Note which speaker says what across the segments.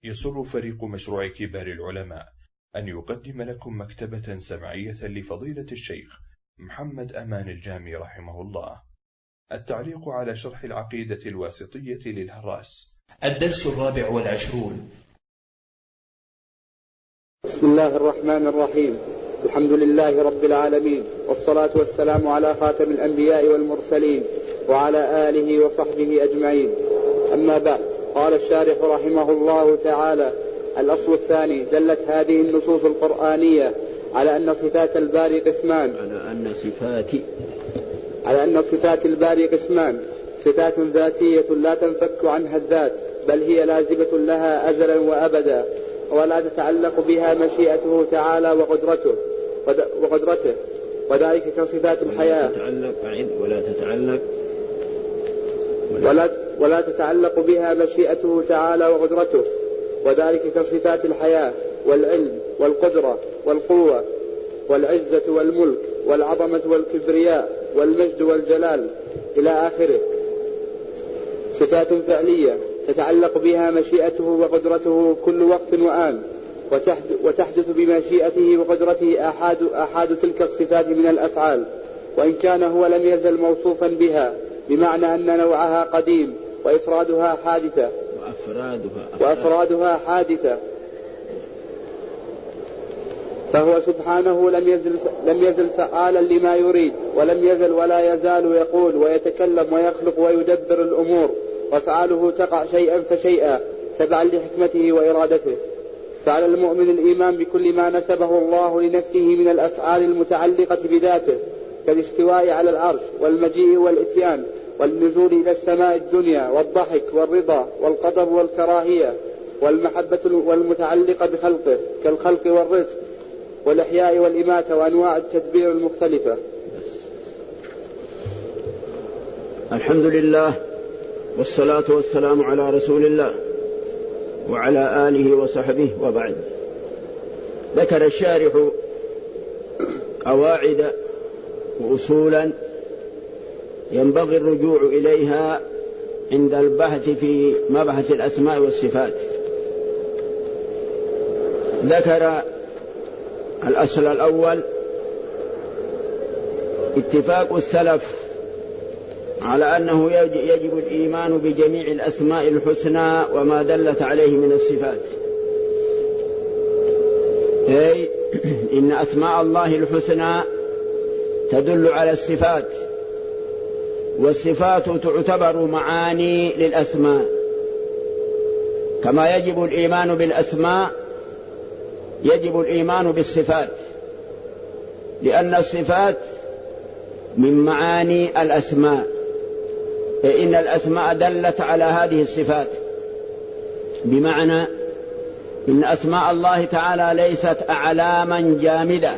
Speaker 1: يسر فريق مشروع كبار العلماء أن يقدم لكم مكتبة سمعية لفضيلة الشيخ محمد أمان الجامي رحمه الله. التعليق على شرح العقيدة الواسطية للهراس.
Speaker 2: الدرس 24.
Speaker 3: بسم الله الرحمن الرحيم. الحمد لله رب العالمين، والصلاة والسلام على خاتم الأنبياء والمرسلين وعلى آله وصحبه أجمعين. أما بعد، قال الشارح رحمه الله تعالى: الأصل الثاني، دلت هذه النصوص القرآنية على أن صفات الباري قسمان صفات ذاتية لا تنفك عنها الذات، بل هي لازمة لها أزلا وأبدا، ولا تتعلق بها مشيئته تعالى وقدرته، وذلك كصفات الحياة. ولا تتعلق بها مشيئته تعالى وقدرته، وذلك كصفات الحياة والعلم والقدرة والقوة والعزة والملك والعظمة والكبرياء والمجد والجلال إلى آخره. صفات فعلية تتعلق بها مشيئته وقدرته كل وقت وآن، وتحدث بمشيئته وقدرته أحد تلك الصفات من الأفعال، وإن كان هو لم يزل موصوفا بها، بمعنى أن نوعها قديم وإفرادها حادثة، فهو سبحانه لم يزل فعالا لما يريد، ولم يزل ولا يزال يقول ويتكلم ويخلق ويدبر الأمور، وأفعاله تقع شيئا فشيئا تبعا لحكمته وإرادته. فعلى المؤمن الإيمان بكل ما نسبه الله لنفسه من الأفعال المتعلقة بذاته، كالاستواء على العرش والمجيء والإتيان والنزول إلى السماء الدنيا والضحك والرضا والغضب والكراهية والمحبة والمتعلقة بخلقه، كالخلق والرزق والإحياء والإماتة وأنواع التدبير المختلفة.
Speaker 4: الحمد لله، والصلاة والسلام على رسول الله وعلى آله وصحبه، وبعد. ذكر الشارح قواعد وأصولا ينبغي الرجوع إليها عند البحث في مبحث الأسماء والصفات. ذكر الأصل الأول: اتفاق السلف على أنه يجب الإيمان بجميع الأسماء الحسنى وما دلت عليه من الصفات، أي إن أسماء الله الحسنى تدل على الصفات، والصفات تعتبر معاني للأسماء. كما يجب الإيمان بالأسماء يجب الإيمان بالصفات، لأن الصفات من معاني الأسماء، فإن الأسماء دلت على هذه الصفات، بمعنى إن أسماء الله تعالى ليست أعلاما جامدة،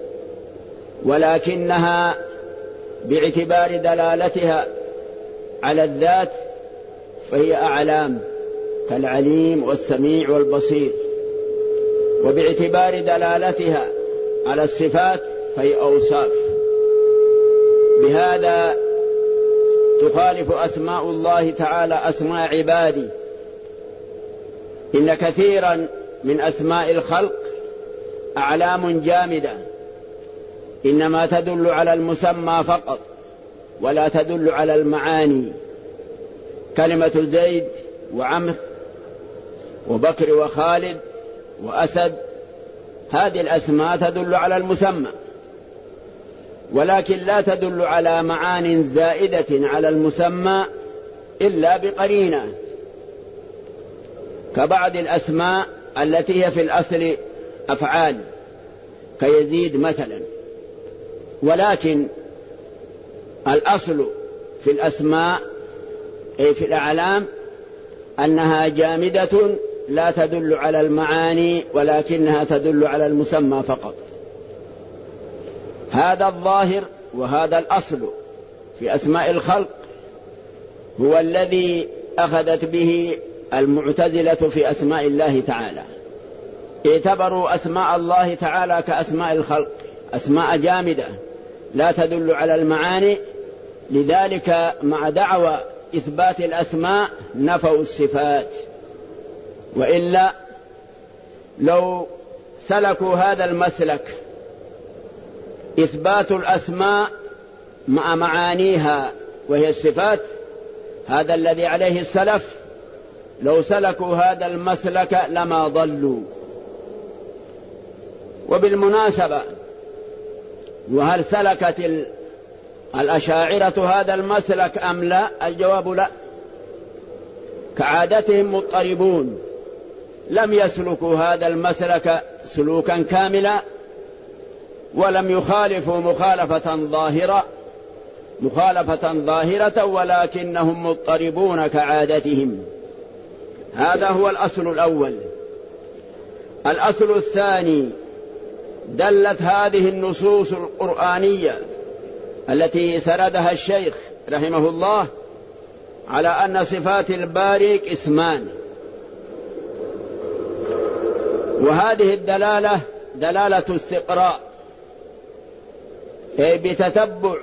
Speaker 4: ولكنها باعتبار دلالتها على الذات فهي أعلام، كالعليم والسميع والبصير، وباعتبار دلالتها على الصفات فهي أوصاف. بهذا تخالف أسماء الله تعالى أسماء عبادي. إن كثيرا من أسماء الخلق أعلام جامدة، إنما تدل على المسمى فقط ولا تدل على المعاني، كلمة زيد وعمر وبكر وخالد وأسد، هذه الأسماء تدل على المسمى، ولكن لا تدل على معان زائدة على المسمى إلا بقرينة، كبعض الأسماء التي هي في الأصل أفعال كيزيد مثلا. ولكن الأصل في الأسماء أي في الأعلام أنها جامدة لا تدل على المعاني، ولكنها تدل على المسمى فقط. هذا الظاهر وهذا الأصل في أسماء الخلق هو الذي أخذت به المعتزلة في أسماء الله تعالى. اعتبروا أسماء الله تعالى كأسماء الخلق، أسماء جامدة لا تدل على المعاني، لذلك مع دعوى إثبات الأسماء نفوا الصفات، وإلا لو سلكوا هذا المسلك إثبات الأسماء مع معانيها وهي الصفات، هذا الذي عليه السلف، لو سلكوا هذا المسلك لما ضلوا. وبالمناسبة، وهل سلكت الأشاعرة هذا المسلك أم لا؟ الجواب لا، كعادتهم مضطربون، لم يسلكوا هذا المسلك سلوكا كاملا، ولم يخالفوا مخالفة ظاهرة، ولكنهم مضطربون كعادتهم. هذا هو الأصل الأول. الأصل الثاني، دلت هذه النصوص القرآنية التي سردها الشيخ رحمه الله على أن صفات الباري اسمان، وهذه الدلالة دلالة استقراء، أي بتتبع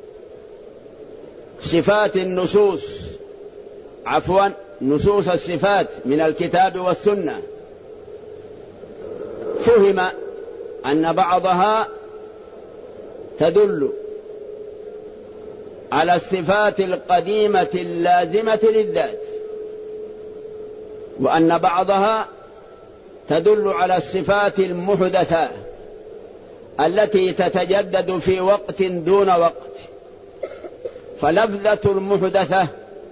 Speaker 4: صفات النصوص، نصوص الصفات من الكتاب والسنة، فهم أن بعضها تدل على الصفات القديمة اللازمة للذات، وأن بعضها تدل على الصفات المحدثة التي تتجدد في وقت دون وقت. فلفظة المحدثة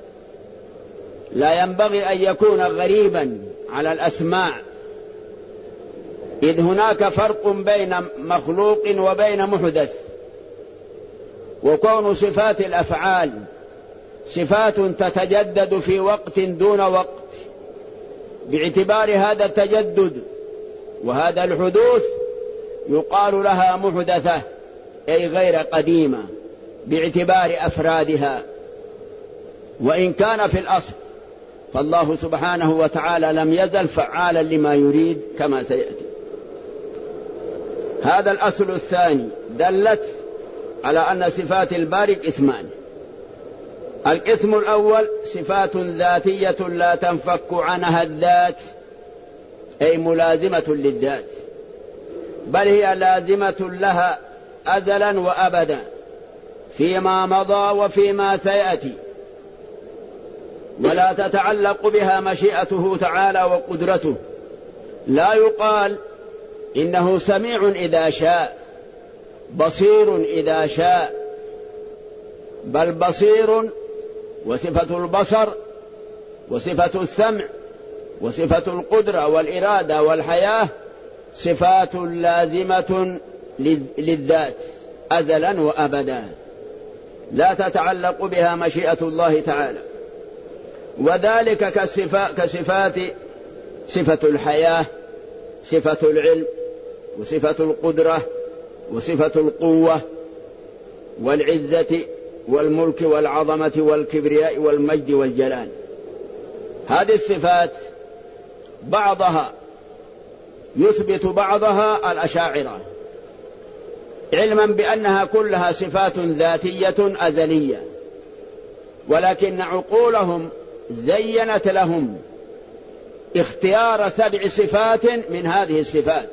Speaker 4: لا ينبغي أن يكون غريبا على الأسماع، إذ هناك فرق بين مخلوق وبين محدث. وكون صفات الأفعال صفات تتجدد في وقت دون وقت، باعتبار هذا التجدد وهذا الحدوث يقال لها محدثة، أي غير قديمة باعتبار أفرادها. وإن كان في الأصل فالله سبحانه وتعالى لم يزل فعالا لما يريد كما سيأتي. هذا الأصل الثاني، دلت على أن صفات الباري اسمان. القسم الأول صفات ذاتية لا تنفك عنها الذات، أي ملازمة للذات، بل هي لازمة لها أزلا وأبدا فيما مضى وفيما سيأتي، ولا تتعلق بها مشيئته تعالى وقدرته. لا يقال إنه سميع إذا شاء، بصير إذا شاء، بل بصير وصفة البصر وصفة السمع وصفة القدرة والإرادة والحياة صفات لازمة للذات أزلا وأبدا، لا تتعلق بها مشيئة الله تعالى. وذلك كصفات صفة الحياة، صفة العلم، وصفة القدرة، وصفة القوة والعزة والملك والعظمة والكبرياء والمجد والجلال. هذه الصفات بعضها يثبت بعضها الأشاعرة، علما بأنها كلها صفات ذاتية أزلية، ولكن عقولهم زينت لهم اختيار 7 صفات من هذه الصفات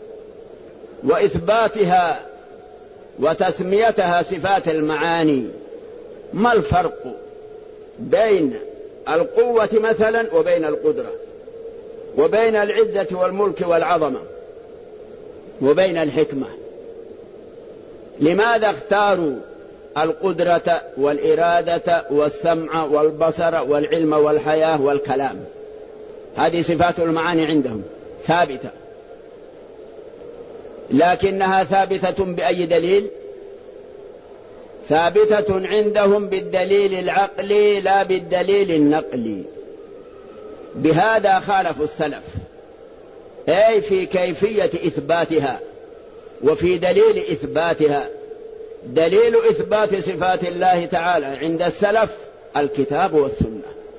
Speaker 4: وإثباتها وتسميتها صفات المعاني. ما الفرق بين القوة مثلا وبين القدرة، وبين العزة والملك والعظمة، وبين الحكمة؟ لماذا اختاروا القدرة والإرادة والسمع والبصر والعلم والحياة والكلام؟ هذه صفات المعاني عندهم ثابتة، لكنها ثابتة بأي دليل؟ ثابتة عندهم بالدليل العقلي لا بالدليل النقلي. بهذا خالفوا السلف، أي في كيفية إثباتها وفي دليل إثباتها. دليل إثبات صفات الله تعالى عند السلف الكتاب والسنة،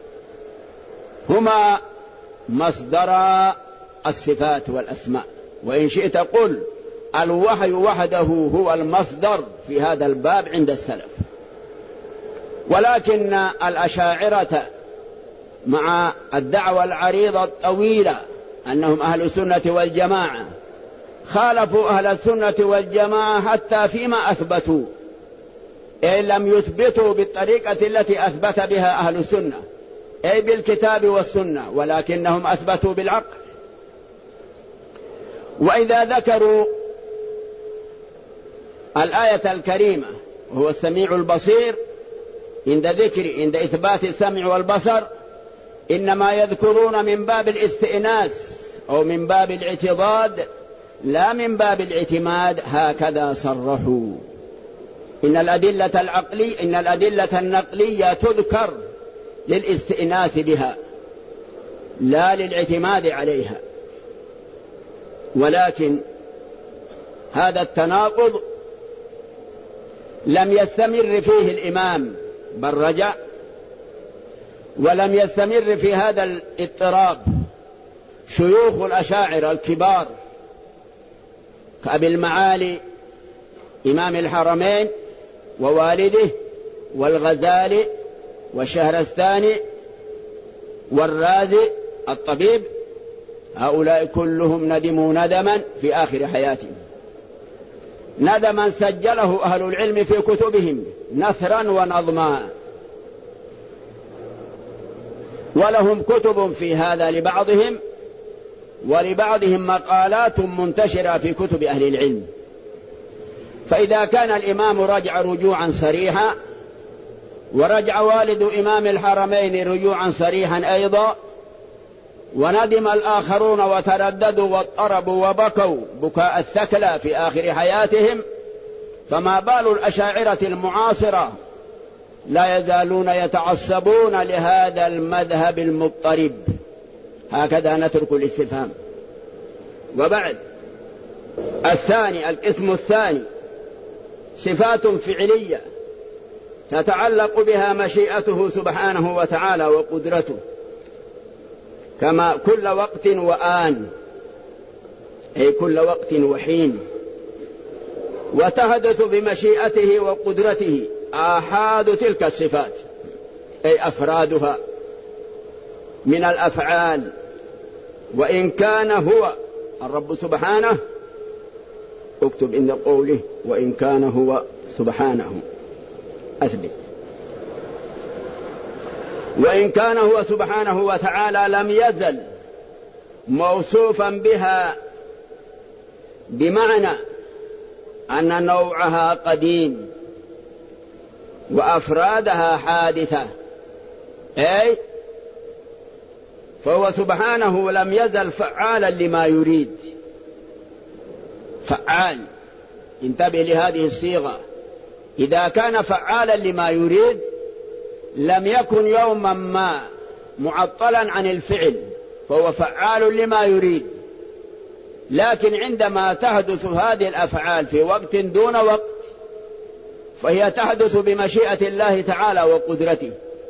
Speaker 4: هما مصدر الصفات والأسماء. وإن شئت قل الوحي وحده هو المصدر في هذا الباب عند السلف. ولكن الأشاعرة مع الدعوة العريضة الطويلة أنهم أهل السنة والجماعة، خالفوا أهل السنة والجماعة حتى فيما أثبتوا، أي لم يثبتوا بالطريقة التي أثبت بها أهل السنة، أي بالكتاب والسنة، ولكنهم أثبتوا بالعقل. وإذا ذكروا الآية الكريمة وهو السميع البصير عند إثبات السمع والبصر، إنما يذكرون من باب الاستئناس أو من باب الاعتضاد لا من باب الاعتماد، هكذا صرحوا. إن الأدلة النقلية تذكر للاستئناس بها لا للاعتماد عليها، ولكن هذا التناقض لم يستمر فيه الإمام بل رجع، ولم يستمر في هذا الاضطراب شيوخ الأشاعرة الكبار كأبي المعالي إمام الحرمين ووالده والغزالي والشهرستاني والرازي الطبيب، هؤلاء كلهم ندموا ندما في آخر حياتهم، ندما سجله أهل العلم في كتبهم نثرا ونظما، ولهم كتب في هذا لبعضهم، ولبعضهم مقالات منتشرة في كتب أهل العلم. فإذا كان الإمام رجع رجوعا صريحا، ورجع والد إمام الحرمين رجوعا صريحا أيضا، وندم الآخرون وترددوا واضطربوا وبكوا بكاء الثكلى في آخر حياتهم، فما بال الأشاعرة المعاصرة لا يزالون يتعصبون لهذا المذهب المضطرب؟ هكذا نترك الاستفهام. وبعد القسم الثاني صفات فعلية تتعلق بها مشيئته سبحانه وتعالى وقدرته، كما كل وقت وآن، أي كل وقت وحين، وتحدث بمشيئته وقدرته آحاد تلك الصفات، أي أفرادها من الأفعال، وإن كان هو الرب سبحانه، اكتب إن قوله وإن كان هو سبحانه، أثبت، وإن كان هو سبحانه وتعالى لم يزل موصوفا بها، بمعنى أن نوعها قديم وأفرادها حادثة، أي فهو سبحانه لم يزل فعالا لما يريد. فعال، انتبه لهذه الصيغة، إذا كان فعالا لما يريد لم يكن يوما ما معطلا عن الفعل، فهو فعال لما يريد. لكن عندما تحدث هذه الأفعال في وقت دون وقت فهي تحدث بمشيئة الله تعالى وقدرته،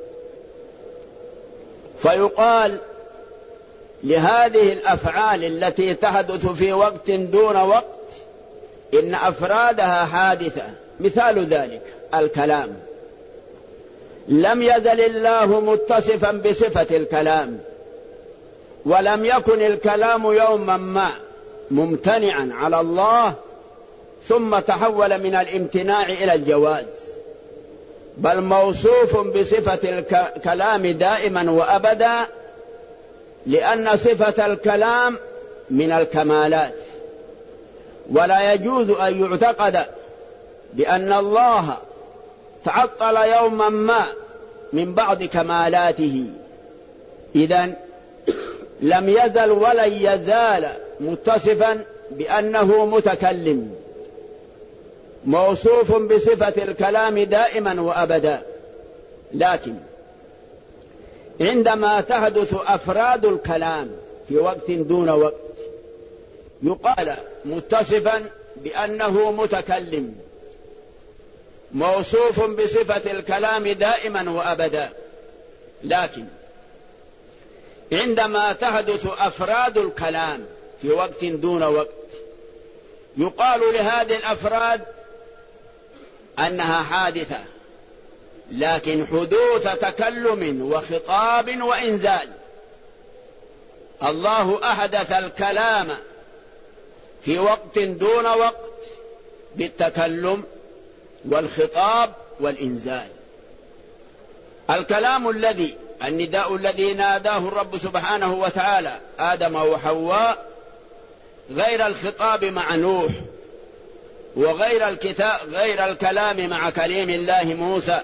Speaker 4: فيقال لهذه الأفعال التي تحدث في وقت دون وقت إن أفرادها حادثة. مثال ذلك الكلام، لم يزل الله متصفا بصفة الكلام، ولم يكن الكلام يوما ما ممتنعا على الله ثم تحول من الامتناع إلى الجواز، بل موصوف بصفة الكلام دائما وأبدا، لأن صفة الكلام من الكمالات، ولا يجوز أن يعتقد بأن الله تعطل يوما ما من بعض كمالاته. إذن لم يزل ولن يزال متصفا بأنه متكلم، موصوف بصفة الكلام دائما وأبدا. لكن عندما تحدث أفراد الكلام في وقت دون وقت يقال متصفا بأنه متكلم، موصوف بصفة الكلام دائما وأبدا. لكن عندما تحدث أفراد الكلام في وقت دون وقت يقال لهذه الأفراد أنها حادثة، لكن حدوث تكلم وخطاب وإنزال. الله أحدث الكلام في وقت دون وقت بالتكلم والخطاب والإنزال. الكلام النداء الذي ناداه الرب سبحانه وتعالى آدم وحواء غير الخطاب مع نوح، غير الكلام مع كليم الله موسى،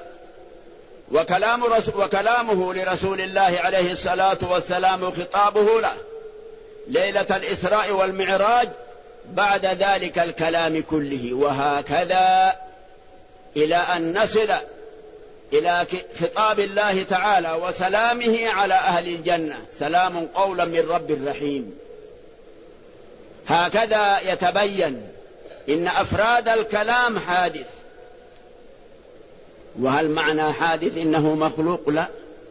Speaker 4: وكلامه لرسول الله عليه الصلاة والسلام خطابه له ليلة الإسراء والمعراج بعد ذلك الكلام كله، وهكذا إلى أن نصل إلى خطاب الله تعالى وسلامه على أهل الجنة، سلام قولا من رب رحيم. هكذا يتبين إن أفراد الكلام حادث. وهل معنى حادث إنه مخلوق؟ لا،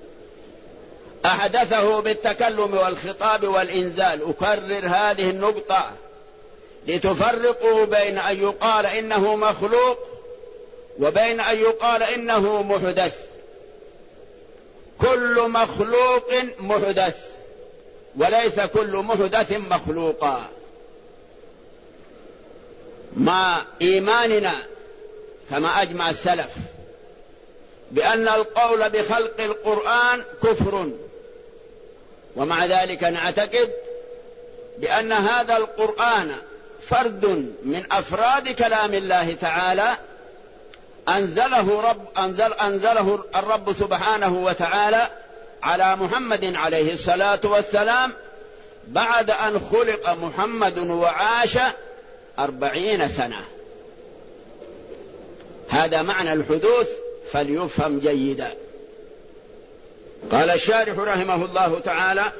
Speaker 4: أحدثه بالتكلم والخطاب والإنزال. أكرر هذه النقطة لتفرقوا بين أن يقال إنه مخلوق وبين أن يقال إنه محدث. كل مخلوق محدث، وليس كل محدث مخلوقا. مع إيماننا كما أجمع السلف بأن القول بخلق القرآن كفر، ومع ذلك نعتقد بأن هذا القرآن فرد من أفراد كلام الله تعالى أنزله الرب سبحانه وتعالى على محمد عليه الصلاة والسلام بعد أن خلق محمد وعاش 40 سنة. هذا معنى الحدوث فليفهم جيدا. قال الشارح رحمه الله تعالى: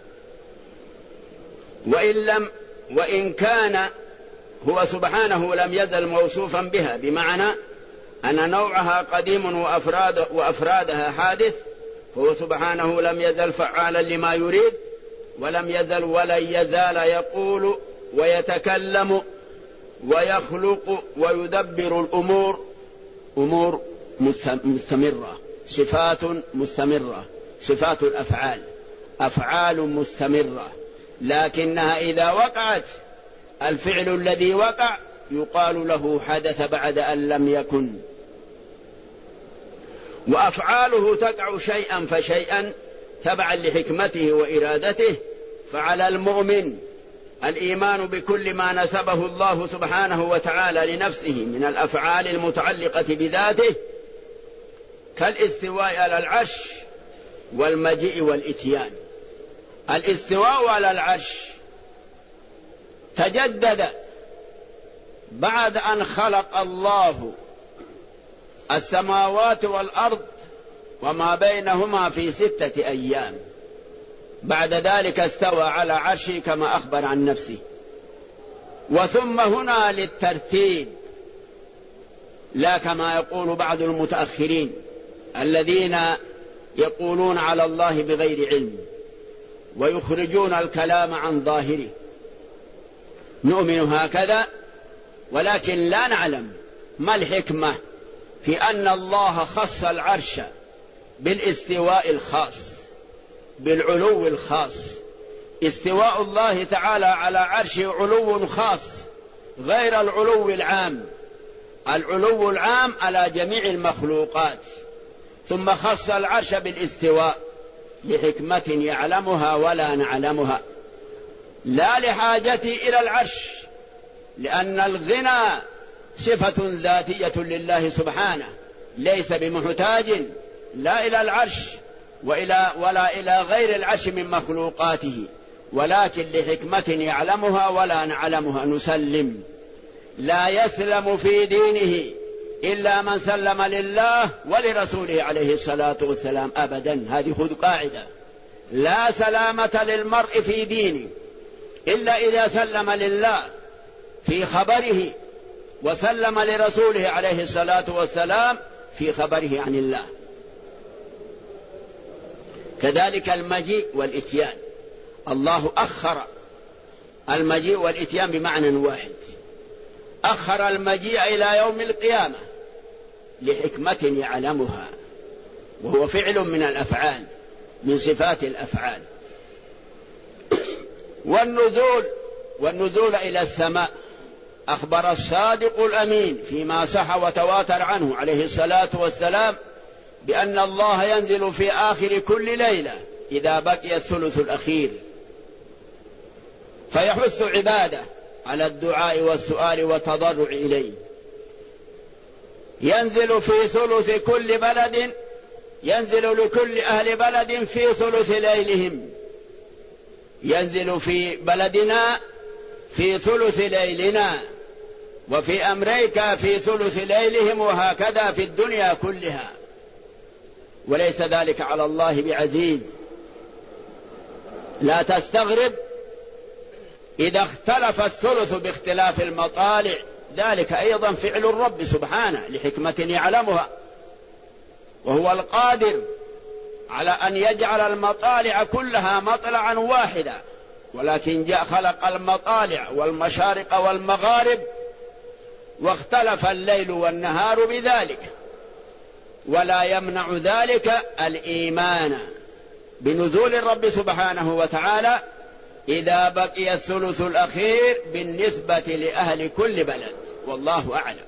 Speaker 4: وإن كان هو سبحانه لم يزل موصوفا بها، بمعنى أن نوعها قديم وأفرادها حادث، هو سبحانه لم يزل فعالا لما يريد، ولم يزل ولن يزال يقول ويتكلم ويخلق ويدبر الأمور، أمور مستمرة، صفات مستمرة، صفات الأفعال، أفعال مستمرة، لكنها إذا وقعت الفعل الذي وقع يقال له حدث بعد أن لم يكن. وأفعاله تقع شيئا فشيئا تبعا لحكمته وإرادته. فعلى المؤمن الإيمان بكل ما نسبه الله سبحانه وتعالى لنفسه من الأفعال المتعلقة بذاته، كالاستواء على العرش والمجيء والإتيان. الاستواء على العرش تجدد بعد أن خلق الله السماوات والأرض وما بينهما في 6 أيام. بعد ذلك استوى على عرشه كما أخبر عن نفسه. وثم هنا للترتيب، لا كما يقول بعض المتأخرين الذين يقولون على الله بغير علم ويخرجون الكلام عن ظاهره. نؤمن هكذا، ولكن لا نعلم ما الحكمة في أن الله خص العرش بالاستواء الخاص، بالعلو الخاص. استواء الله تعالى على عرشه علو خاص غير العلو العام. العلو العام على جميع المخلوقات، ثم خص العرش بالاستواء لحكمة يعلمها ولا نعلمها، لا لحاجتي إلى العرش، لأن الغنى صفة ذاتية لله سبحانه، ليس بمحتاج لا إلى العرش ولا إلى غير العرش من مخلوقاته، ولكن لحكمة يعلمها ولا نعلمها نسلم. لا يسلم في دينه إلا من سلم لله ولرسوله عليه الصلاة والسلام أبدا. هذه خذ قاعدة: لا سلامة للمرء في دينه إلا إذا سلم لله في خبره وسلم لرسوله عليه الصلاة والسلام في خبره عن الله. كذلك المجيء والإتيان، الله أخر المجيء والإتيان بمعنى واحد، أخر المجيء إلى يوم القيامة لحكمة يعلمها وهو فعل من الأفعال، من صفات الأفعال. والنزول إلى السماء، أخبر الصادق الأمين فيما صح وتواتر عنه عليه الصلاة والسلام بأن الله ينزل في آخر كل ليلة إذا بقي الثلث الأخير، فيحث عباده على الدعاء والسؤال والتضرع إليه. ينزل في ثلث كل بلد، ينزل لكل أهل بلد في ثلث ليلهم، ينزل في بلدنا في ثلث ليلنا، وفي أمريكا في ثلث ليلهم، وهكذا في الدنيا كلها، وليس ذلك على الله بعزيز. لا تستغرب إذا اختلف الثلث باختلاف المطالع، ذلك أيضا فعل الرب سبحانه لحكمة يعلمها، وهو القادر على أن يجعل المطالع كلها مطلعا واحدا، ولكن جاء خلق المطالع والمشارق والمغارب واختلف الليل والنهار بذلك، ولا يمنع ذلك الإيمان بنزول الرب سبحانه وتعالى إذا بقي الثلث الأخير بالنسبة لأهل كل بلد، والله أعلم.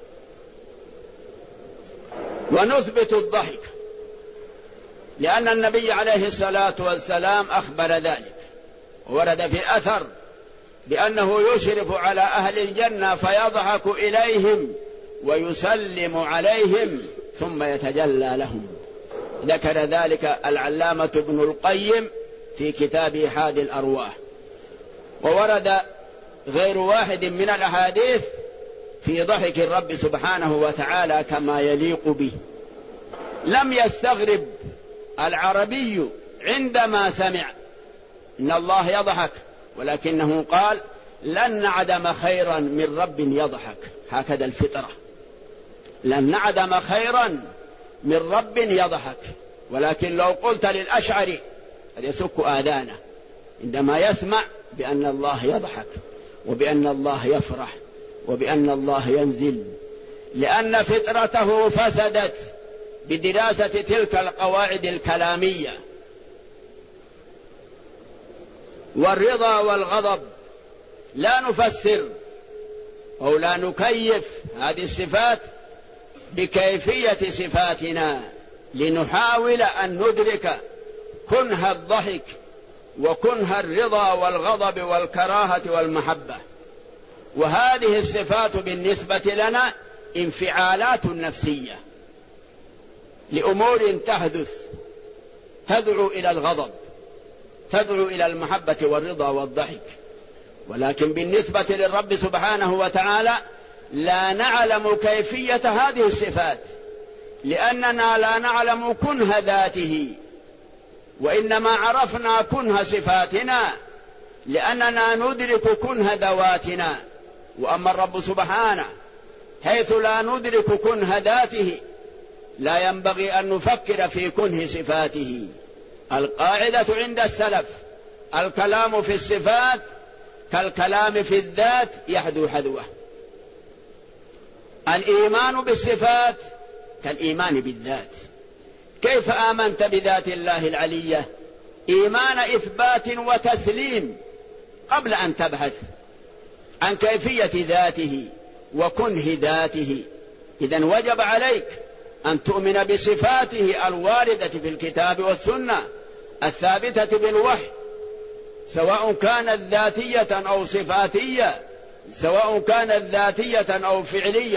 Speaker 4: ونثبت الضحك لأن النبي عليه الصلاة والسلام أخبر ذلك، ورد في أثر بأنه يشرف على أهل الجنة فيضحك إليهم ويسلم عليهم ثم يتجلى لهم. ذكر ذلك العلامة ابن القيم في كتاب إيحاد الأرواح. وورد غير واحد من الأحاديث في ضحك الرب سبحانه وتعالى كما يليق به. لم يستغرب العربي عندما سمع إن الله يضحك، ولكنه قال لن نعدم خيرا من رب يضحك، هكذا الفطرة، لن نعدم خيرا من رب يضحك. ولكن لو قلت للأشعري قد يسك آذانه عندما يسمع بأن الله يضحك وبأن الله يفرح وبأن الله ينزل، لأن فطرته فسدت بدراسة تلك القواعد الكلامية. والرضا والغضب لا نفسر أو لا نكيف هذه الصفات بكيفية صفاتنا، لنحاول أن ندرك كنه الضحك وكنه الرضا والغضب والكراهة والمحبة. وهذه الصفات بالنسبة لنا انفعالات نفسية لأمور تحدث تدعو إلى الغضب، تدعو إلى المحبة والرضا والضحك. ولكن بالنسبة للرب سبحانه وتعالى لا نعلم كيفية هذه الصفات، لأننا لا نعلم كنه ذاته، وإنما عرفنا كنه صفاتنا لأننا ندرك كنه ذواتنا. وأما الرب سبحانه حيث لا ندرك كنه ذاته لا ينبغي أن نفكر في كنه صفاته. القاعدة عند السلف الكلام في الصفات كالكلام في الذات يحذو حذوه. الإيمان بالصفات كالإيمان بالذات. كيف آمنت بذات الله العلية؟ إيمان إثبات وتسليم قبل أن تبحث عن كيفية ذاته وكنه ذاته. إذن وجب عليك أن تؤمن بصفاته الواردة في الكتاب والسنة الثابتة بالوحي، سواء كانت ذاتية أو صفاتية، سواء كانت ذاتية أو فعلية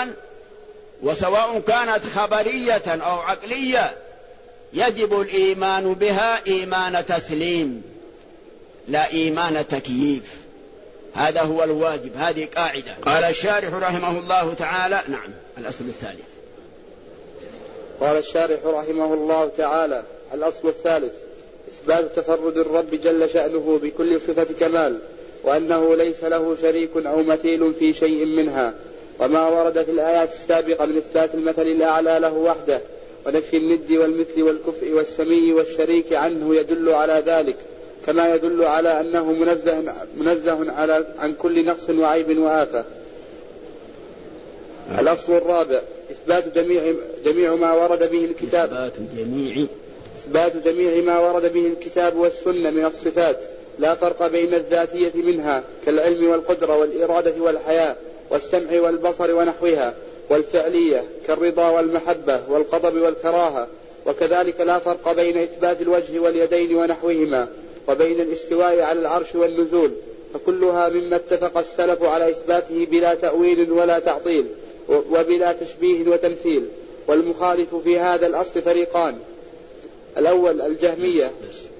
Speaker 4: وسواء كانت خبرية أو عقلية. يجب الإيمان بها إيمان تسليم لا إيمان تكييف. هذا هو الواجب، هذه قاعدة. قال الشارح رحمه الله تعالى. نعم، الأصل الثالث.
Speaker 3: قال الشارح رحمه الله تعالى: الأصل الثالث إثبات تفرد الرب جل شأنه بكل صفة كمال، وأنه ليس له شريك أو مثيل في شيء منها، وما ورد في الآيات السابقة من إثبات المثل الأعلى له وحده ونفي الند والمثل والكفء والسمي والشريك عنه يدل على ذلك، كما يدل على أنه منزه عن كل نقص وعيب وآفة. الأصل الرابع إثبات جميع ما ورد به الكتاب إثبات جميع ما ورد به الكتاب والسنة من الصفات، لا فرق بين الذاتية منها كالعلم والقدرة والإرادة والحياة والسمع والبصر ونحوها، والفعلية كالرضا والمحبة والغضب والكراهة، وكذلك لا فرق بين إثبات الوجه واليدين ونحوهما، وبين الاستواء على العرش والنزول، فكلها مما اتفق السلف على إثباته بلا تأويل ولا تعطيل وبلا تشبيه وتمثيل. والمخالف في هذا الأصل فريقان: الأول الجهمية.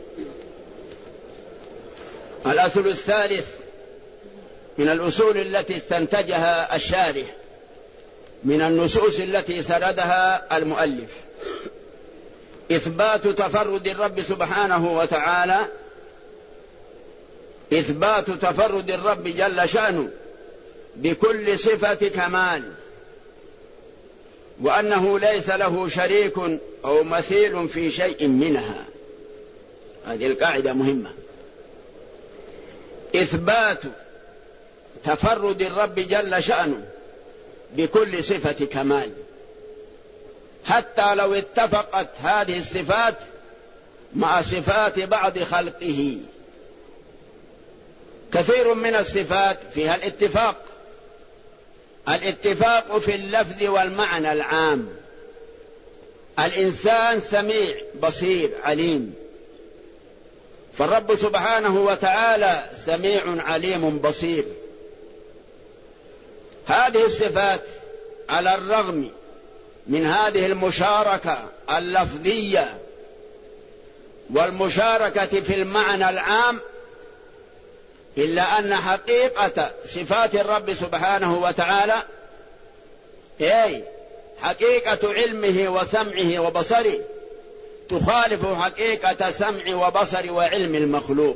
Speaker 4: الأصل الثالث من الأصول التي استنتجها الشارح من النصوص التي سردها المؤلف إثبات تفرد الرب سبحانه وتعالى، إثبات تفرد الرب جل شأنه بكل صفة كمال، وأنه ليس له شريك أو مثيل في شيء منها. هذه القاعدة مهمة. إثبات تفرد الرب جل شأنه بكل صفة كمال، حتى لو اتفقت هذه الصفات مع صفات بعض خلقه. كثير من الصفات فيها الاتفاق في اللفظ والمعنى العام. الإنسان سميع بصير عليم، فالرب سبحانه وتعالى سميع عليم بصير. هذه الصفات على الرغم من هذه المشاركة اللفظية والمشاركة في المعنى العام، إلا أن حقيقة صفات الرب سبحانه وتعالى هي حقيقة علمه وسمعه وبصره تخالف حقيقة سمع وبصر وعلم المخلوق.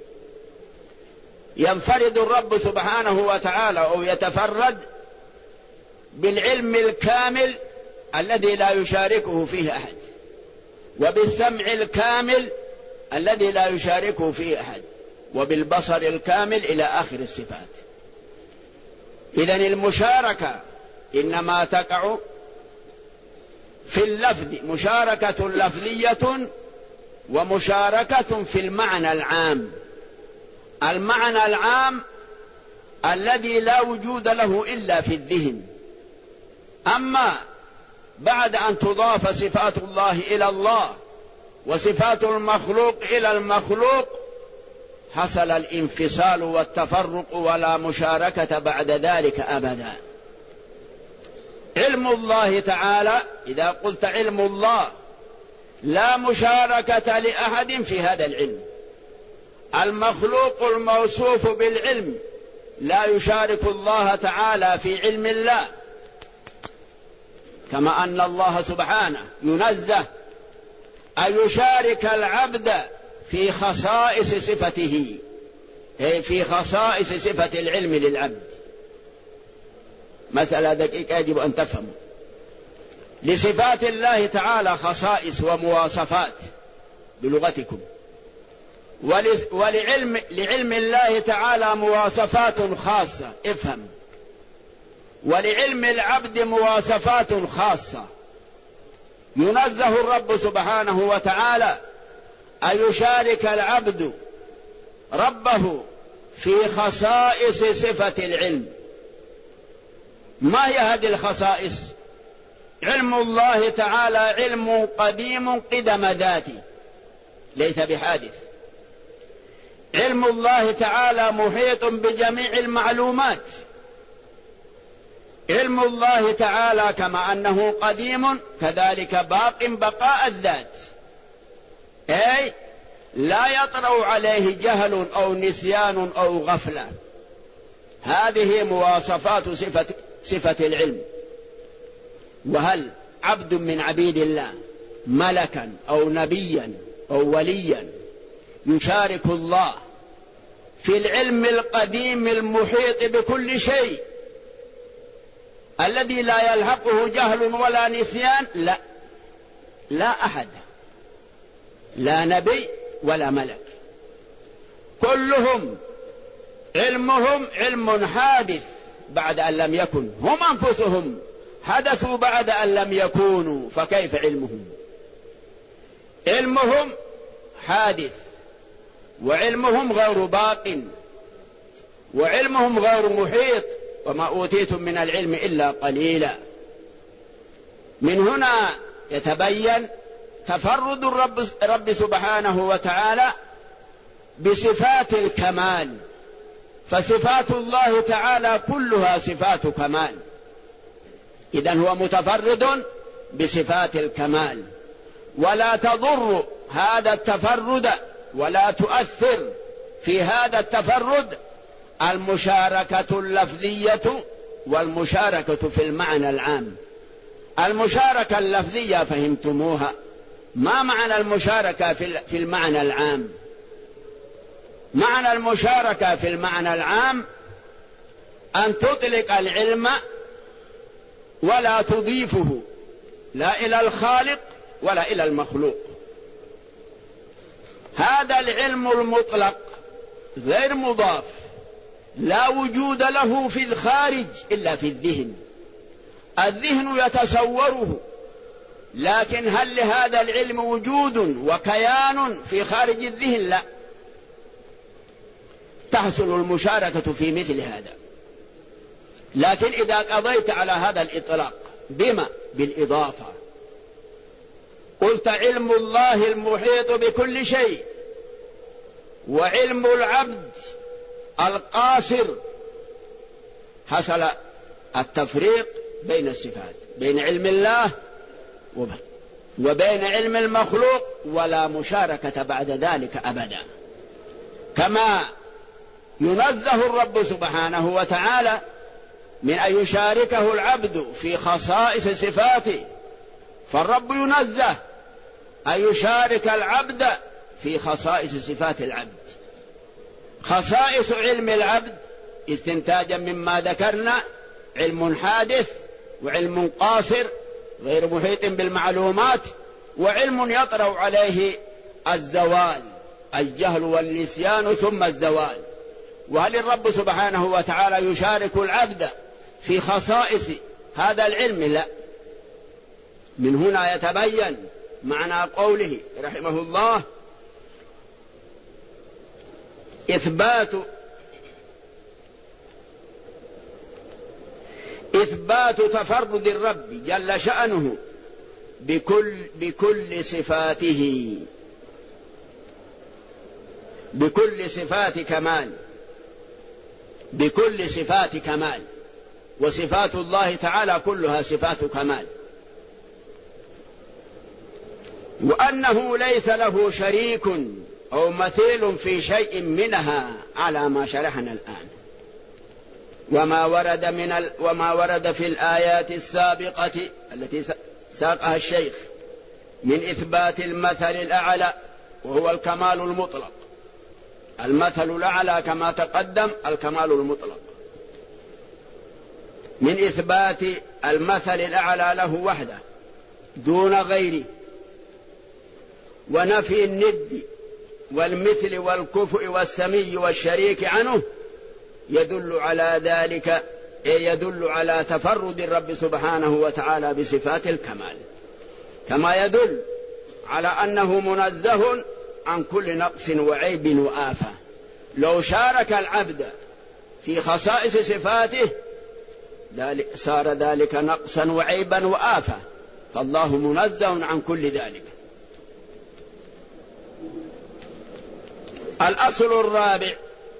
Speaker 4: ينفرد الرب سبحانه وتعالى أو يتفرد بالعلم الكامل الذي لا يشاركه فيه أحد، وبالسمع الكامل الذي لا يشاركه فيه أحد، وبالبصر الكامل إلى آخر الصفات. إذن المشاركة إنما تقع في اللفظ، مشاركة لفظية ومشاركة في المعنى العام. المعنى العام الذي لا وجود له إلا في الذهن. أما بعد أن تضاف صفات الله إلى الله وصفات المخلوق إلى المخلوق حصل الانفصال والتفرق، ولا مشاركة بعد ذلك أبدا. علم الله تعالى، إذا قلت علم الله لا مشاركة لأحد في هذا العلم. المخلوق الموصوف بالعلم لا يشارك الله تعالى في علم الله، كما أن الله سبحانه ينزه أن يشارك العبد في خصائص صفته، أي في خصائص صفة العلم للعبد. مسألة دقيقة يجب أن تفهموا. لصفات الله تعالى خصائص ومواصفات بلغتكم، لعلم الله تعالى مواصفات خاصة، افهم. ولعلم العبد مواصفات خاصة. ينزه الرب سبحانه وتعالى أن يشارك العبد ربه في خصائص صفة العلم. ما هي هذه الخصائص؟ علم الله تعالى علم قديم قدم ذاته، ليس بحادث. علم الله تعالى محيط بجميع المعلومات. علم الله تعالى كما أنه قديم كذلك باق بقاء الذات، أي لا يطرأ عليه جهل أو نسيان أو غفلة. هذه مواصفات صفة العلم. وهل عبد من عبيد الله ملكا أو نبيا أو وليا يشارك الله في العلم القديم المحيط بكل شيء الذي لا يلحقه جهل ولا نسيان؟ لا، لا أحد، لا نبي ولا ملك. كلهم علمهم علم حادث بعد أن لم يكن. هم أنفسهم حدثوا بعد أن لم يكونوا، فكيف علمهم؟ علمهم حادث، وعلمهم غير باق، وعلمهم غير محيط، وما أوتيتم من العلم إلا قليلا. من هنا يتبين تفرد الرب سبحانه وتعالى بصفات الكمال، فصفات الله تعالى كلها صفات كمال، إذن هو متفرد بصفات الكمال، ولا تضر هذا التفرد ولا تؤثر في هذا التفرد المشاركة اللفظية والمشاركة في المعنى العام. المشاركة اللفظية فهمتموها، ما معنى المشاركة في المعنى العام؟ معنى المشاركة في المعنى العام أن تطلق العلم ولا تضيفه لا إلى الخالق ولا إلى المخلوق. هذا العلم المطلق غير مضاف، لا وجود له في الخارج إلا في الذهن، الذهن يتصوره، لكن هل لهذا العلم وجود وكيان في خارج الذهن؟ لا. تحصل المشاركة في مثل هذا، لكن إذا قضيت على هذا الإطلاق بما؟ بالإضافة. قلت علم الله المحيط بكل شيء، وعلم العبد القاصر، حصل التفريق بين الصفات، بين علم الله وبين علم المخلوق، ولا مشاركة بعد ذلك أبدا. كما ينزه الرب سبحانه وتعالى من أن يشاركه العبد في خصائص صفاته، فالرب ينزه أن يشارك العبد في خصائص صفات العبد. خصائص علم العبد استنتاجا مما ذكرنا: علم حادث، وعلم قاصر غير محيط بالمعلومات، وعلم يطرأ عليه الزوال، الجهل والنسيان ثم الزوال. وهل الرب سبحانه وتعالى يشارك العبد في خصائص هذا العلم؟ لا. من هنا يتبين معنى قوله رحمه الله: إثبات تفرد الرب جل شأنه بكل صفاته، بكل صفات كمال، بكل صفات كمال، وصفات الله تعالى كلها صفات كمال، وأنه ليس له شريك أو مثيل في شيء منها على ما شرحنا الآن. وما ورد في الآيات السابقة التي ساقها الشيخ من إثبات المثل الأعلى، وهو الكمال المطلق. المثل الأعلى كما تقدم الكمال المطلق، من إثبات المثل الأعلى له وحده دون غيره، ونفي الند والمثل والكفء والسمي والشريك عنه، يدل على ذلك، يدل على تفرد الرب سبحانه وتعالى بصفات الكمال، كما يدل على أنه منزه عن كل نقص وعيب وآفة. لو شارك العبد في خصائص صفاته صار ذلك نقصا وعيبا وآفة، فالله منزه عن كل ذلك. الأصل الرابع: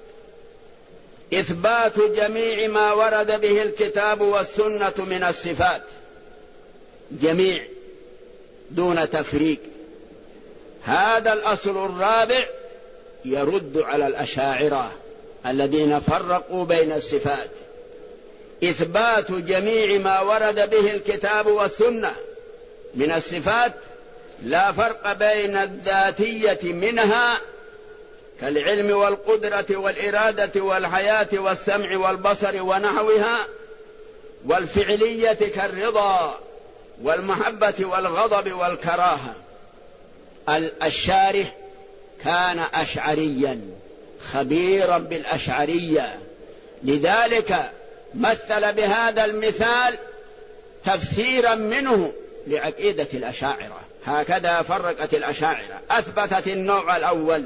Speaker 4: إثبات جميع ما ورد به الكتاب والسنة من الصفات، جميع دون تفريق. هذا الأصل الرابع يرد على الأشاعرة الذين فرقوا بين الصفات. إثبات جميع ما ورد به الكتاب والسنة من الصفات، لا فرق بين الذاتية منها كالعلم والقدرة والإرادة والحياة والسمع والبصر ونحوها، والفعلية كالرضا والمحبة والغضب والكراهة. الشارح كان أشعريا خبيرا بالأشعرية، لذلك مثل بهذا المثال تفسيرا منه لعقيدة الأشاعرة. هكذا فرقت الأشاعرة، أثبتت النوع الأول.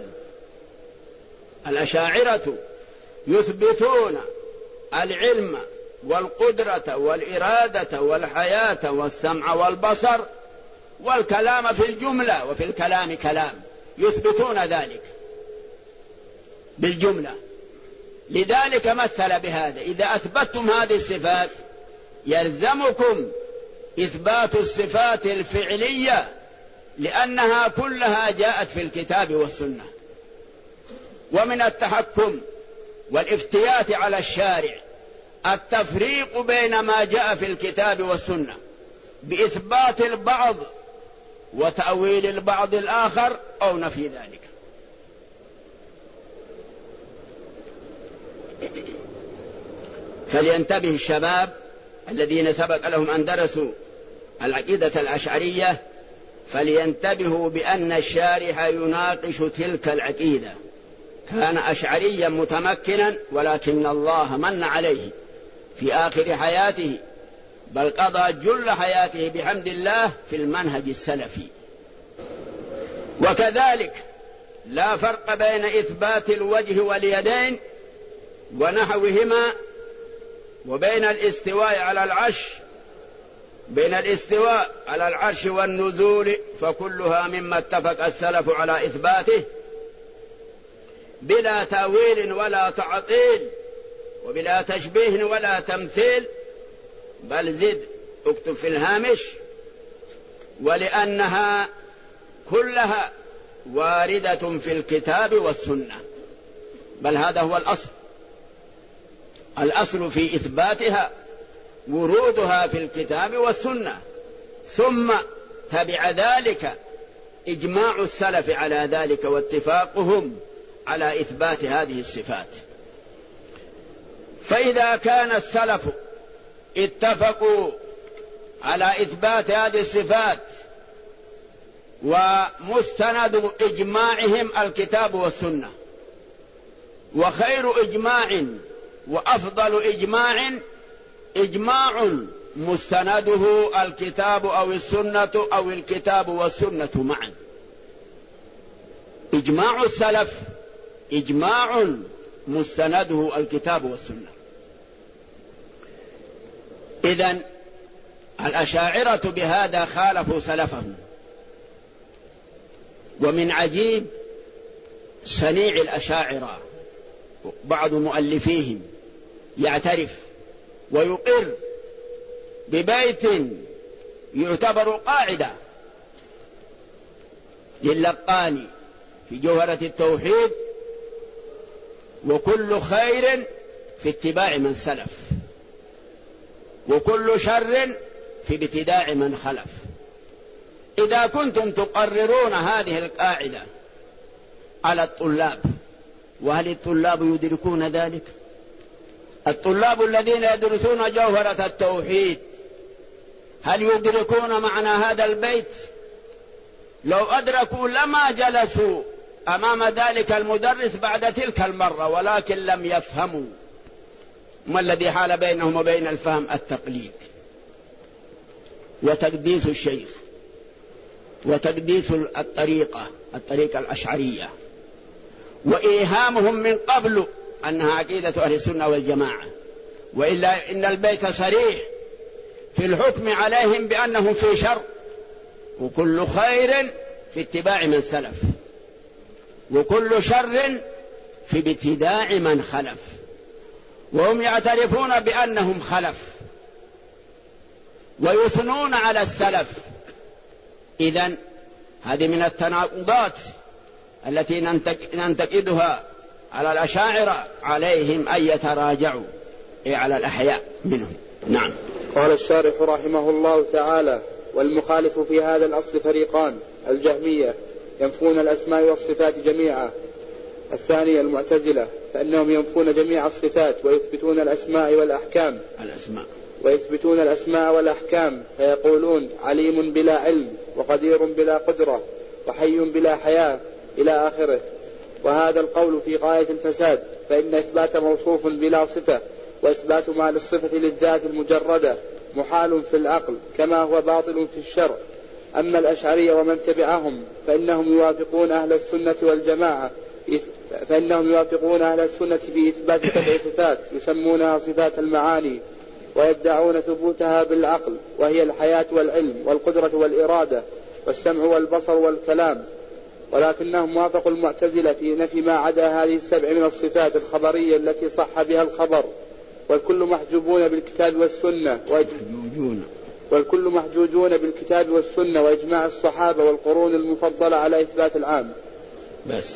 Speaker 4: الأشاعرة يثبتون العلم والقدرة والإرادة والحياة والسمع والبصر والكلام في الجملة، وفي الكلام كلام، يثبتون ذلك بالجملة. لذلك مثل بهذا: إذا أثبتتم هذه الصفات يلزمكم إثبات الصفات الفعلية، لأنها كلها جاءت في الكتاب والسنة. ومن التحكم والافتيات على الشارع التفريق بين ما جاء في الكتاب والسنة بإثبات البعض وتأويل البعض الآخر أو نفي ذلك. فلينتبه الشباب الذين سبق لهم أن درسوا العقيدة الأشعرية، فلينتبهوا بأن الشارح يناقش تلك العقيدة. كان أشعريا متمكنا، ولكن الله من عليه في آخر حياته، بل قضى جل حياته بحمد الله في المنهج السلفي. وكذلك لا فرق بين إثبات الوجه واليدين ونحوهما وبين الاستواء على العرش، بين الاستواء على العرش والنزول، فكلها مما اتفق السلف على إثباته بلا تأويل ولا تعطيل وبلا تشبيه ولا تمثيل. بل زد اكتب في الهامش: ولأنها كلها واردة في الكتاب والسنة. بل هذا هو الأصل في إثباتها ورودها في الكتاب والسنة، ثم تبع ذلك إجماع السلف على ذلك واتفاقهم على إثبات هذه الصفات. فإذا كان السلف اتفقوا على إثبات هذه الصفات ومستند إجماعهم الكتاب والسنة، وخير إجماع وأفضل إجماع مستنده الكتاب أو السنة أو الكتاب والسنة معا. إجماع السلف إجماع مستنده الكتاب والسنة. إذن الأشاعرة بهذا خالفوا سلفهم. ومن عجيب صنيع الأشاعرة بعض مؤلفيهم يعترف ويقر ببيت يعتبر قاعدة للقاني في جوهرة التوحيد: وكل خير في اتباع من سلف، وكل شر في ابتداع من خلف. إذا كنتم تقررون هذه القاعدة على الطلاب، وهل الطلاب يدركون ذلك؟ الطلاب الذين يدرسون جوهرة التوحيد هل يدركون معنى هذا البيت؟ لو أدركوا لما جلسوا أمام ذلك المدرس بعد تلك المرة، ولكن لم يفهموا. ما الذي حال بينهم وبين الفهم؟ التقليد وتقديس الشيخ وتقديس الطريقة الأشعرية، وإيهامهم من قبل أنها عقيدة أهل السنة والجماعة. وإلا إن البيت صريح في الحكم عليهم بأنهم في شر، وكل خير في اتباع من سلف، وكل شر في ابتداع من خلف. وهم يعترفون بأنهم خلف ويثنون على السلف. إذن هذه من التناقضات التي ننتقدها على الأشاعرة، عليهم أن يتراجعوا على الأحياء منهم. نعم.
Speaker 3: قال الشارح رحمه الله تعالى: والمخالف في هذا الأصل فريقان: الجهمية ينفون الأسماء والصفات جميعا، الثانية المعتزلة فإنهم ينفون جميع الصفات ويثبتون الأسماء والأحكام فيقولون: عليم بلا علم، وقدير بلا قدرة، وحي بلا حياة، إلى آخره. وهذا القول في غاية الفساد، فإن إثبات موصوف بلا صفة وإثبات ما للصفة للذات المجردة محال في العقل كما هو باطل في الشرع. أما الأشعرية ومن تبعهم فإنهم يوافقون أهل السنة والجماعة في إثبات 7 صفات يسمونها صفات المعاني، ويدعون ثبوتها بالعقل، وهي الحياة والعلم والقدرة والإرادة والسمع والبصر والكلام. ولكنهم وافقوا المعتزلة في نفي ما عدا هذه 7 من الصفات الخبرية التي صح بها الخبر، والكل محجوبون بالكتاب والسنة وإجماع الصحابة والقرون المفضلة على إثبات العام.
Speaker 4: بس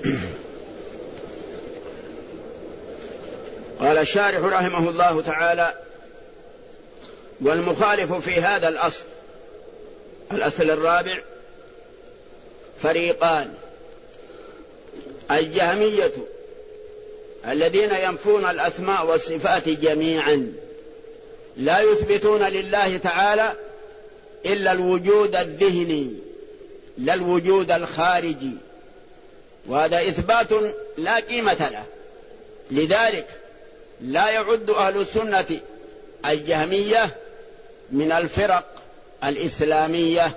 Speaker 4: قال الشارح رحمه الله تعالى: والمخالف في هذا الأصل الرابع فريقان: الجهمية الذين ينفون الأسماء والصفات جميعا، لا يثبتون لله تعالى إلا الوجود الذهني لا الوجود الخارجي، وهذا إثبات لا قيمة له. لذلك لا يعد أهل السنة الجهمية من الفرق الإسلامية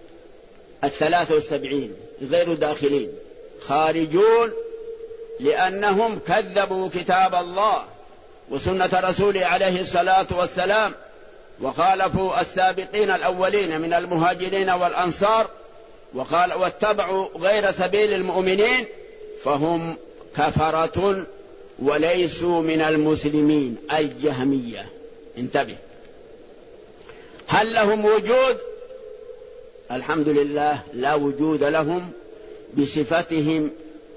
Speaker 4: 73، غير داخلين، خارجون، لأنهم كذبوا كتاب الله وسنة رسوله عليه الصلاة والسلام، وخالفوا السابقين الأولين من المهاجرين والأنصار، واتبعوا غير سبيل المؤمنين، فهم كفرة وليسوا من المسلمين. الجهمية انتبه. هل لهم وجود؟ الحمد لله لا وجود لهم بصفتهم،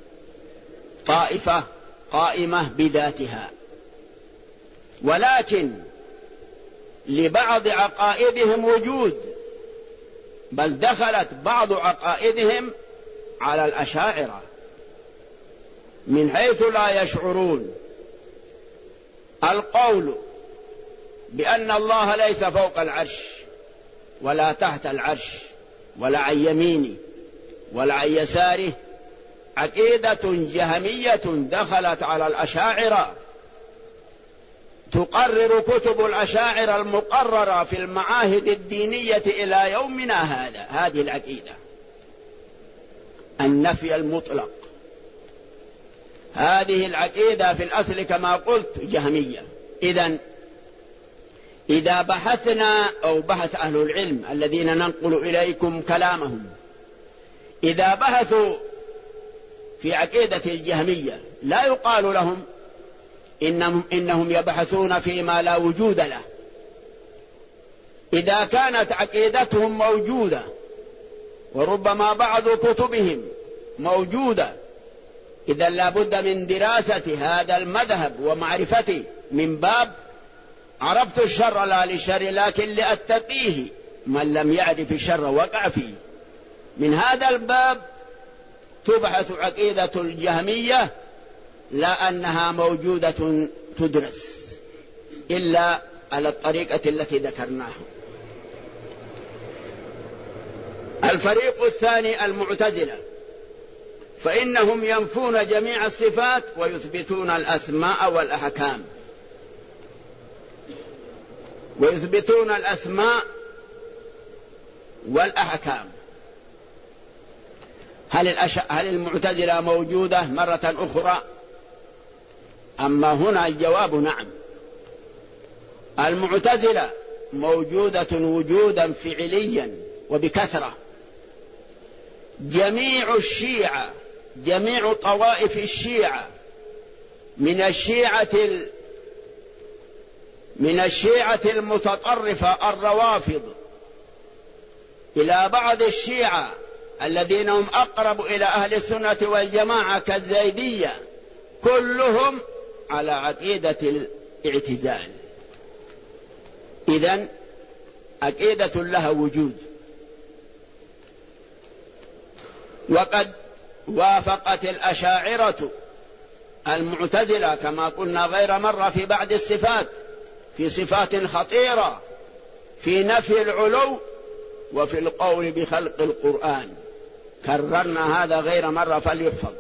Speaker 4: طائفة قائمة بذاتها، ولكن لبعض عقائدهم وجود، بل دخلت بعض عقائدهم على الأشاعرة من حيث لا يشعرون. القول بأن الله ليس فوق العرش ولا تحت العرش ولا عن يمينه ولا عن يساره عقيدة جهمية دخلت على الأشاعرة، تقرر كتب الأشاعرة المقررة في المعاهد الدينية إلى يومنا هذا هذه العقيدة، النفي المطلق. هذه العقيدة في الأصل كما قلت جهمية. إذا بحثنا أو بحث أهل العلم الذين ننقل إليكم كلامهم، إذا بحثوا في عقيدة الجهمية لا يقال لهم إنهم يبحثون فيما لا وجود له. إذا كانت عقيدتهم موجودة وربما بعض كتبهم موجودة، إذا لابد من دراسة هذا المذهب ومعرفته من باب عرفت الشر لا للشر لكن لأتقيه، من لم يعرف الشر وقع فيه. من هذا الباب تبحث عقيدة الجهمية، لا أنها موجودة تدرس إلا على الطريقة التي ذكرناها. الفريق الثاني المعتزلة، فإنهم ينفون جميع الصفات ويثبتون الأسماء والأحكام، ويثبتون الأسماء والأحكام. هل المعتزلة موجودة مرة أخرى؟ أما هنا الجواب نعم، المعتزلة موجودة وجودا فعليا وبكثرة. جميع الشيعة، جميع طوائف الشيعة، من الشيعة المتطرفة الروافض إلى بعض الشيعة الذين هم أقرب إلى أهل السنة والجماعة كالزيدية، كلهم على عقيدة الاعتزال. إذن عقيدة لها وجود. وقد وافقت الأشاعرة المعتزلة كما قلنا غير مرة في بعض الصفات، في صفات خطيرة، في نفي العلو وفي القول بخلق القرآن. كررنا هذا غير مرة فليحفظ.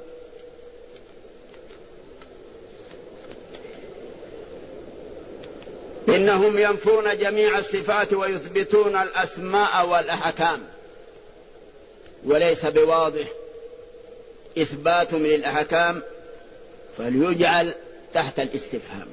Speaker 4: إنهم ينفون جميع الصفات ويثبتون الأسماء والأحكام، وليس بواضح إثبات من الأحكام فليجعل تحت الاستفهام.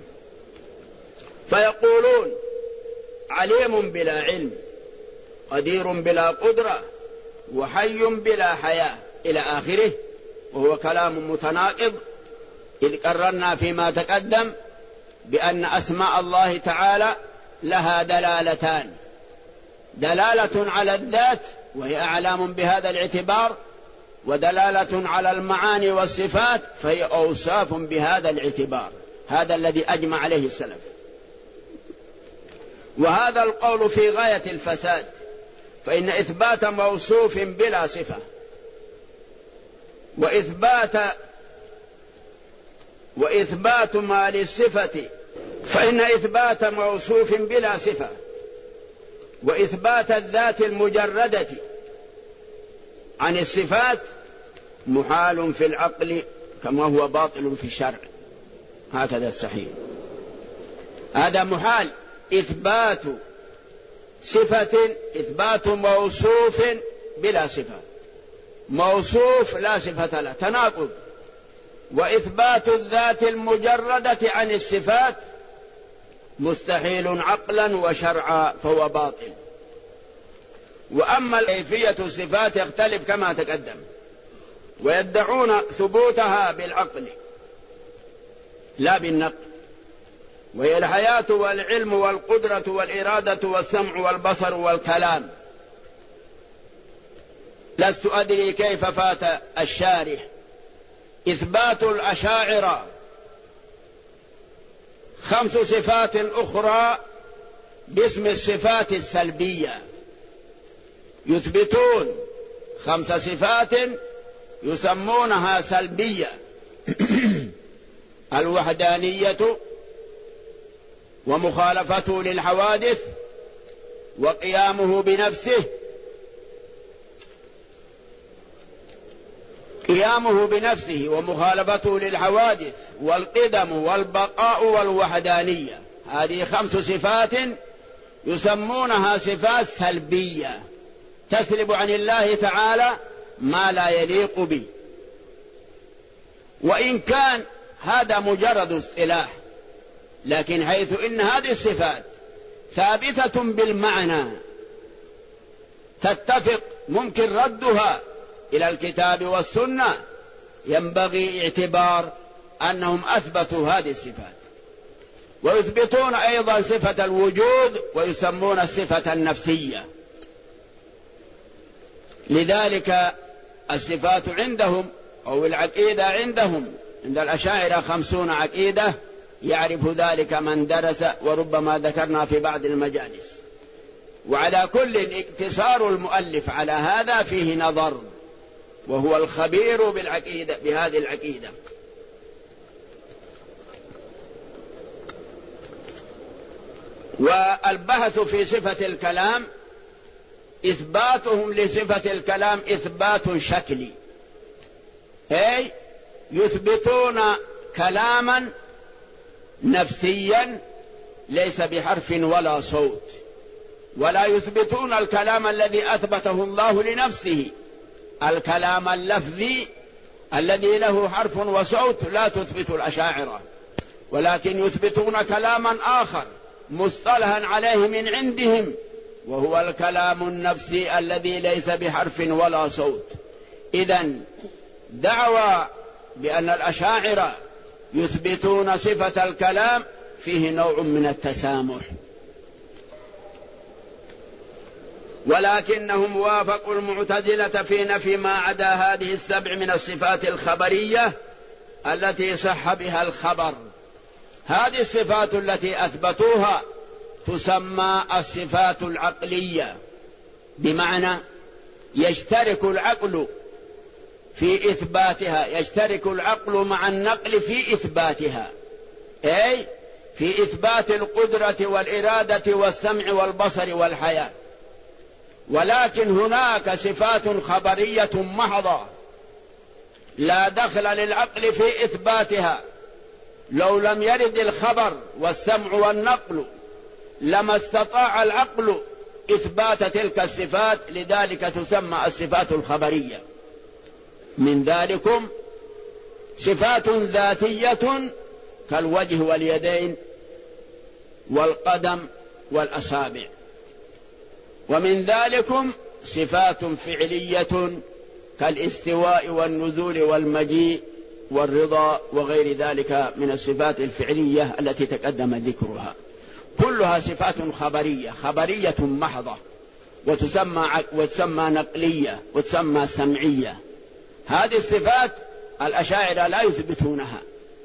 Speaker 4: فيقولون عليم بلا علم، قدير بلا قدرة، وحي بلا حياة إلى آخره، وهو كلام متناقض، إذ قررنا فيما تقدم بأن أسماء الله تعالى لها دلالتان: دلالة على الذات وهي أعلام بهذا الاعتبار، ودلالة على المعاني والصفات فهي أوصاف بهذا الاعتبار. هذا الذي أجمع عليه السلف، وهذا القول في غاية الفساد، فإن إثبات موصوف بلا صفة وإثبات ما للصفة، فإن إثبات موصوف بلا صفة وإثبات الذات المجردة عن الصفات محال في العقل كما هو باطل في الشرع. هكذا الصحيح، هذا محال. إثبات صفة، إثبات موصوف بلا صفة، موصوف لا صفة له، تناقض. وإثبات الذات المجردة عن الصفات مستحيل عقلا وشرعا فهو باطل. وأما كيفية الصفات يختلف كما تقدم، ويدعون ثبوتها بالعقل لا بالنقل، وهي الحياة والعلم والقدرة والإرادة والسمع والبصر والكلام. لست أدري كيف فات الشارح إثبات الأشاعرة 5 صفات أخرى باسم الصفات السلبية، يثبتون 5 صفات يسمونها سلبية: الوحدانية، ومخالفته للحوادث، وقيامه بنفسه، ومخالفته للحوادث، والقدم، والبقاء، والوحدانية. هذه 5 صفات يسمونها صفات سلبية تسلب عن الله تعالى ما لا يليق به. وإن كان هذا مجرد اصطلاح، لكن حيث إن هذه الصفات ثابتة بالمعنى تتفق، ممكن ردها إلى الكتاب والسنة، ينبغي اعتبار أنهم أثبتوا هذه الصفات. ويثبتون أيضا صفة الوجود، ويسمون الصفة النفسية. لذلك الصفات عندهم أو العقيدة عندهم، عند الأشاعرة 50 عقيدة، يعرف ذلك من درس، وربما ذكرنا في بعض المجالس. وعلى كل اقتصار المؤلف على هذا فيه نظر، وهو الخبير بالعقيدة بهذه العقيدة. والبحث في صفة الكلام، إثباتهم لصفة الكلام إثبات شكلي، أي يثبتون كلاما نفسيا ليس بحرف ولا صوت، ولا يثبتون الكلام الذي أثبته الله لنفسه، الكلام اللفظي الذي له حرف وصوت لا تثبت الأشاعرة، ولكن يثبتون كلاما آخر مصطلحا عليه من عندهم، وهو الكلام النفسي الذي ليس بحرف ولا صوت. إذن دعوى بأن الأشاعرة يثبتون صفة الكلام فيه نوع من التسامح، ولكنهم وافقوا المعتزلة في نفي ما عدا هذه 7 من الصفات الخبرية التي صح بها الخبر. هذه الصفات التي أثبتوها تسمى الصفات العقلية، بمعنى يشترك العقل في إثباتها، يشترك العقل مع النقل في إثباتها، أي في إثبات القدرة والإرادة والسمع والبصر والحياة. ولكن هناك صفات خبرية محضة لا دخل للعقل في إثباتها، لو لم يرد الخبر والسمع والنقل لما استطاع العقل إثبات تلك الصفات، لذلك تسمى الصفات الخبرية. من ذلكم صفات ذاتية كالوجه واليدين والقدم والأصابع، ومن ذلكم صفات فعلية كالاستواء والنزول والمجيء والرضا وغير ذلك من الصفات الفعلية التي تقدم ذكرها. كلها صفات خبرية محضة، وتسمى نقلية وتسمى سمعية. هذه الصفات الأشاعرة لا يثبتونها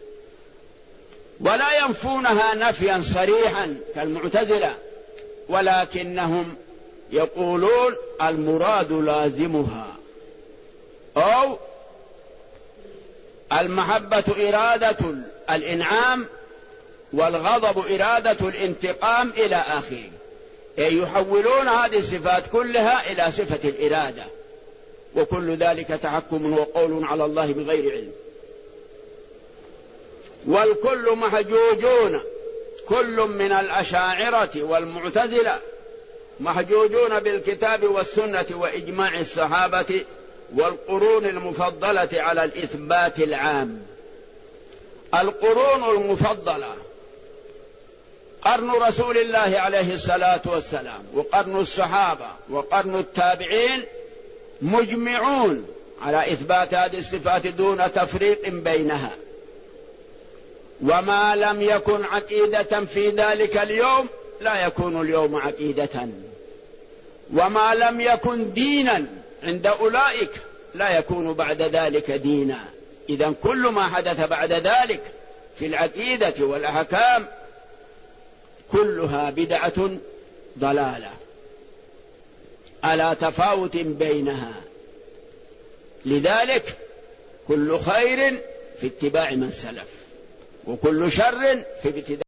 Speaker 4: ولا ينفونها نفيا صريحا كالمعتزلة، ولكنهم يقولون المراد لازمها، أو المحبة إرادة الإنعام والغضب إرادة الانتقام إلى آخره، أي يحولون هذه الصفات كلها إلى صفة الإرادة، وكل ذلك تحكم وقول على الله بغير علم. والكل محجوجون، كل من الأشاعرة والمعتزلة محجوجون بالكتاب والسنة وإجماع الصحابة والقرون المفضلة على الإثبات العام. القرون المفضلة قرن رسول الله عليه الصلاة والسلام، وقرن الصحابة، وقرن التابعين، مجمعون على إثبات هذه الصفات دون تفريق بينها. وما لم يكن عقيدة في ذلك اليوم لا يكون اليوم عقيدة، وما لم يكن دينا عند أولئك لا يكون بعد ذلك دينا. إذن كل ما حدث بعد ذلك في العقيدة والأحكام كلها بدعة ضلالة على تفاوت بينها. لذلك كل خير في اتباع من سلف، وكل شر في ابتداء